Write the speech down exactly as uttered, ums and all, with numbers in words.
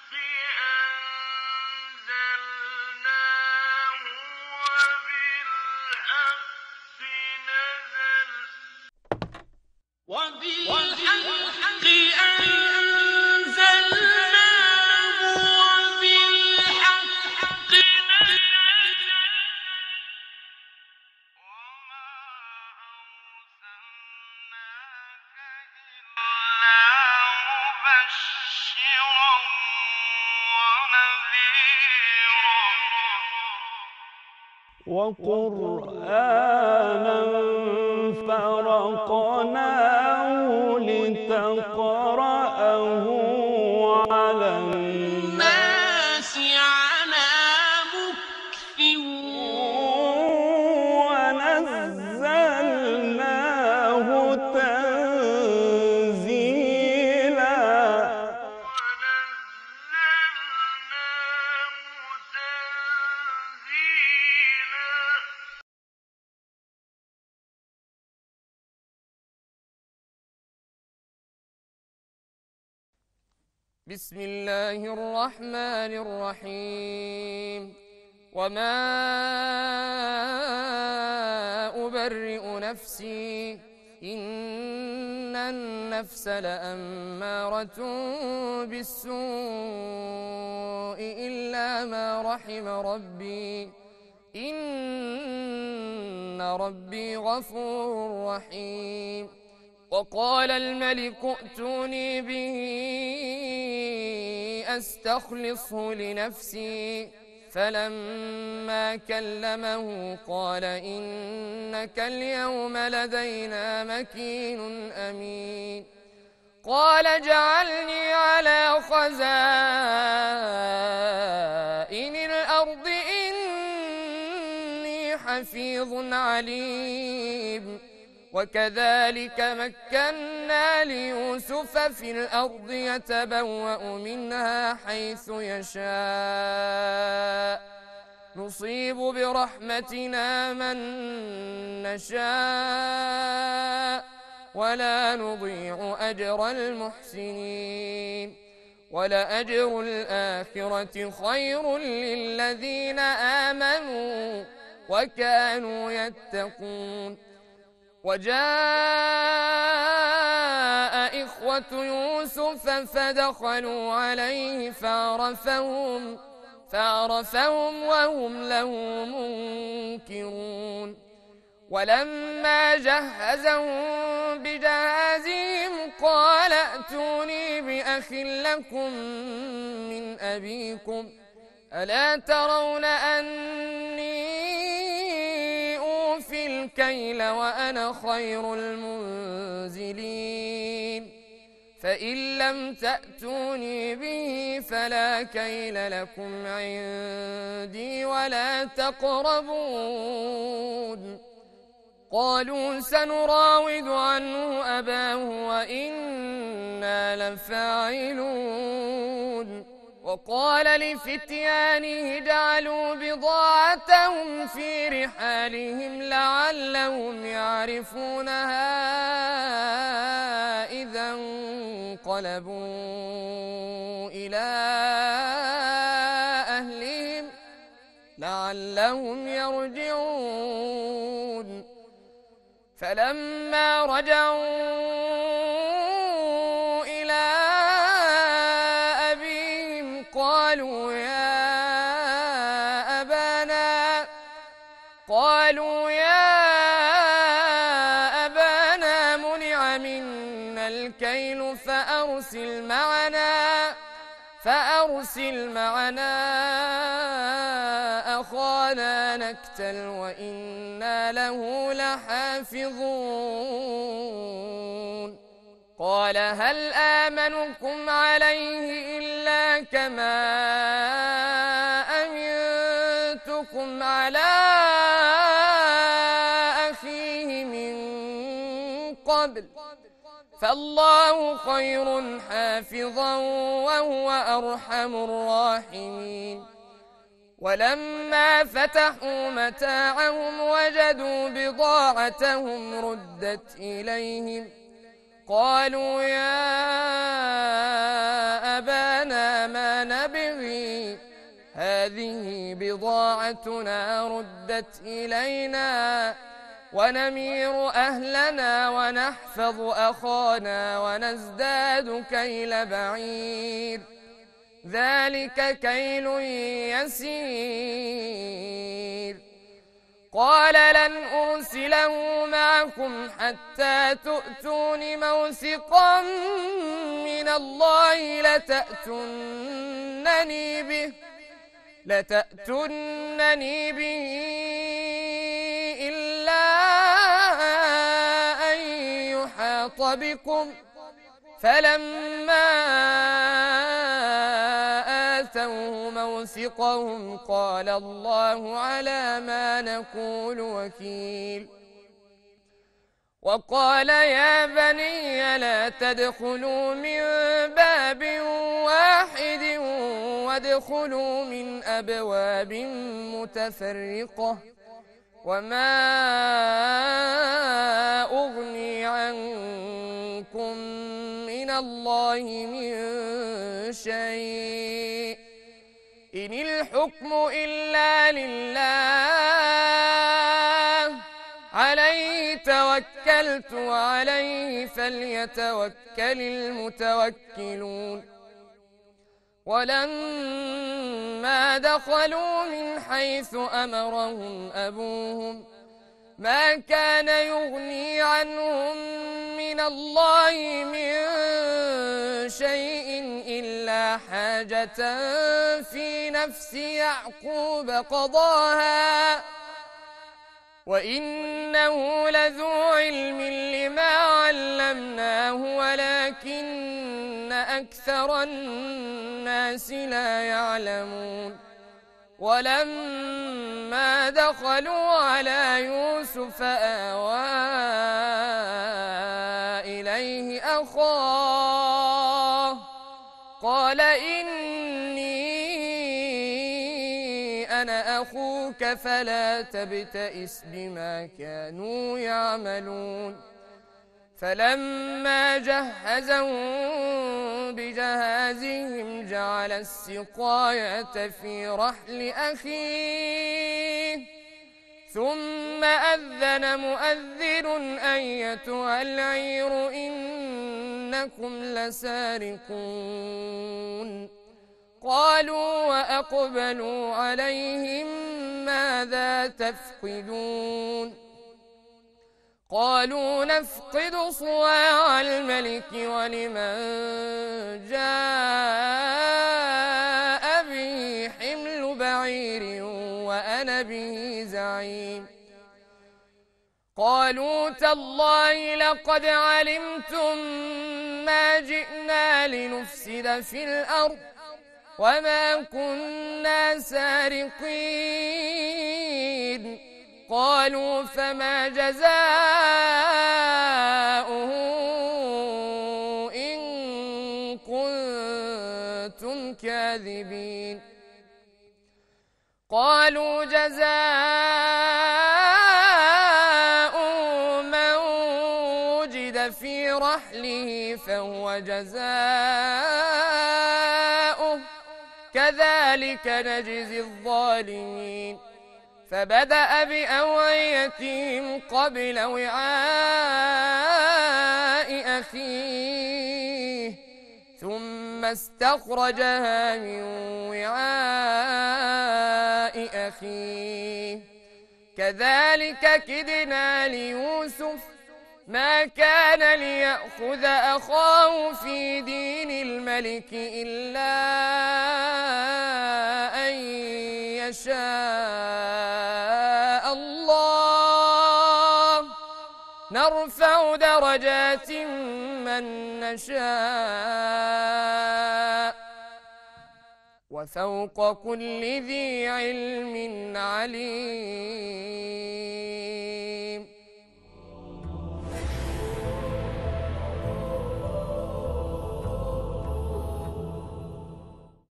أنزلناه وبالحق نزل وبالحق أنزلناه وبالحق نزل وما أرسلناك إلا مبشرا ونذيرا وقرآنا فرقناه لتقرأه على الناس على مكث ونزلناه تنزيلا ونزلناه تنزيلا بسم الله الرحمن الرحيم وما أبرئ نفسي إن النفس لأمارة بالسوء إلا ما رحم ربي إن ربي غفور رحيم وقال الملك ائتوني به أستخلصه لنفسي فلما كلمه قال إنك اليوم لدينا مكين أمين قال اجعلني على خزائن الأرض إني حفيظ عليم وكذلك مكنا ليوسف في الأرض يتبوأ منها حيث يشاء نصيب برحمتنا من نشاء ولا نضيع أجر المحسنين ولأجر الآخرة خير للذين آمنوا وكانوا يتقون وجاء إخوة يوسف فدخلوا عليه فعرفهم فعرفهم وهم له منكرون ولما جهزهم بجهازهم قال ائتوني بأخ لكم من أبيكم ألا ترون أني أوفي الكيل وأنا خير المنزلين فإن لم تأتوني به فلا كيل لكم عندي ولا تقربون قالوا سنراود عنه أباه وإنا لفاعلون وقال لفتيانه اجعلوا بضاعتهم في رحالهم لعلهم يعرفونها إذا انقلبوا إلى أهلهم لعلهم يرجعون فلما رجعوا قالوا يا أبانا قالوا يا أبانا منع منا الكيل فأرسل معنا فأرسل معنا أخانا نكتل وإنا له لحافظون قال هل آمنكم عليه إلا كما أمنتكم على أخيه من قبل فالله خير حافظا وهو أرحم الراحمين ولما فتحوا متاعهم وجدوا بضاعتهم ردت إليهم قالوا يا أبانا لنا ما نبغي هذه بضاعتنا ردت إلينا ونمير أهلنا ونحفظ أخانا ونزداد كيل بعير ذلك كيل يسير قال لن أرسله معكم حتى تؤتون موثقا من الله لتأتونني به لتأتونني به إلا أن يحاط بكم فلما آتوه موثقهم قال الله على ما نقول وكيل وقال يا بني لا تدخلوا من باب واحد وادخلوا من أبواب متفرقة وما أغني عنكم من الله من شيء إن الحكم إلا لله عليه توكلت وعليه فليتوكل المتوكلون ولما دخلوا من حيث أمرهم أبوهم ما كان يغني عنهم من الله من شيء إلا حاجة في نفس يعقوب قضاها وإنه لذو علم لما علمناه ولكن أكثر الناس لا يعلمون ولما دخلوا على يوسف آوى إليه أخاه قال إني أنا أخوك فلا تبتئس بما كانوا يعملون فلما جهزهم بجهازهم جعل السقاية في رحل أخيه ثم أذن مؤذن أيتها العير إنكم لسارقون قالوا وأقبلوا عليهم ماذا تفقدون قالوا نفقد صواع الملك ولمن جاء به حمل بعير وأنا به زعيم قالوا تالله لقد علمتم ما جئنا لنفسد في الأرض وما كنا سارقين قالوا فما جزاؤه إن كنتم كاذبين قالوا جزاء من وجد في رحله فهو جزاؤه كذلك نجزي الظالمين فبدأ بأوعيتهم قبل وعاء أخيه ثم استخرجها من وعاء أخيه كذلك كدنا ليوسف ما كان ليأخذ أخاه في دين الملك إلا أن يشاء الله نرفع درجات من نشاء وفوق كل ذي علم عليم